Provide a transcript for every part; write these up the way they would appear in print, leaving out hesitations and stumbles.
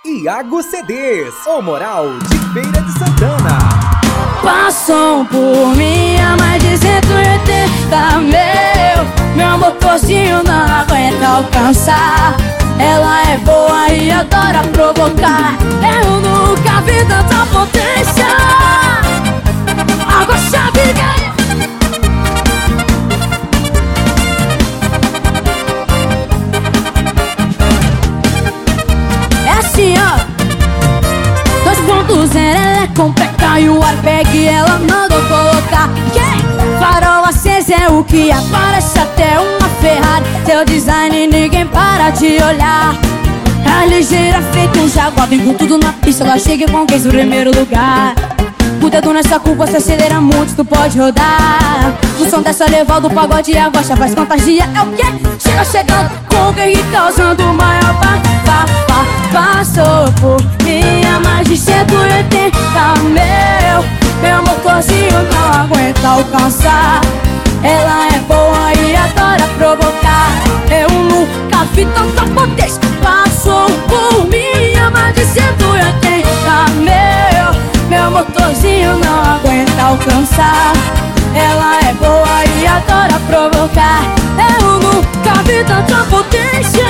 Iago CDs, o Moral de Feira de Santana. Passam por mim a mais de 180 meu motorzinho não aguenta alcançar. Ela é boa e adora provocar. Eu nunca vi tanta potência. Água chave. É assim, ó. 2.0, ela é completa e o airbag ela mandou colocar. Farol aceso é o que aparece até uma Ferrari. Seu design ninguém para de olhar. É ligeira feito um jaguar. Vem com tudo na pista, ela chega e conquista o primeiro lugar. O dedo nessa curva, você acelera muito, tu pode rodar. No som dessa leval do pagode e a gosta faz fantasia. É o quê? Chega chegando com o que causando o maior passou por mim a mais de 180 meu motorzinho não aguenta alcançar. Ela é boa e adora provocar. Eu nunca vi tanta potência. Passou por mim a mais de 180 meu motorzinho não aguenta alcançar. Ela é boa e adora provocar. Eu nunca vi tanta potência.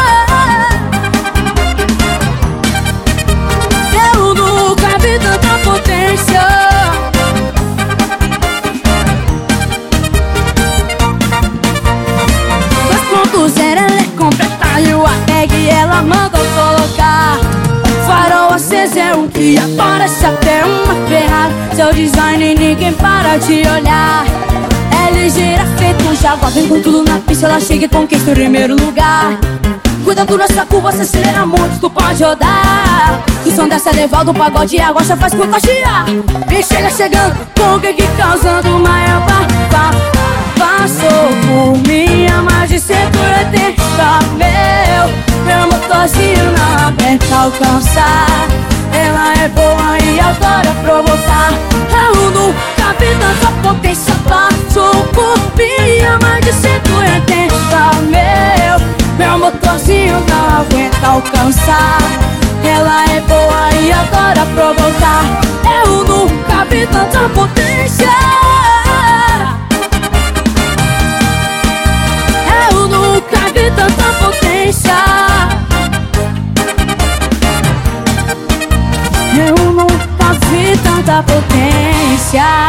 Eu nunca vi tanta potência. 2.0, ela é completa e o airbag ela mandou colocar. Farol aceso é um que aparece até uma Ferrari. Seu design ninguém para de olhar. É ligeira feito um jaguar. Vem com tudo na pista, ela chega e conquista o primeiro lugar. Cuidado nessa curva, você acelera muito, tu pode rodar. O som dessa leval do pagode e a gosta faz contagiar. E chega chegando com o que causando o maior passou por mim a mais de 180 meu motorzinho não aguenta alcançar. Ela é boa e adora provocar. Eu nunca vi tanta potência. Passou por mim a mais de 180 meu motorzinho não aguenta alcançar. Ela é boa e adora provocar. Eu nunca vi tanta potência. Eu nunca vi tanta potência. Eu nunca vi tanta potência.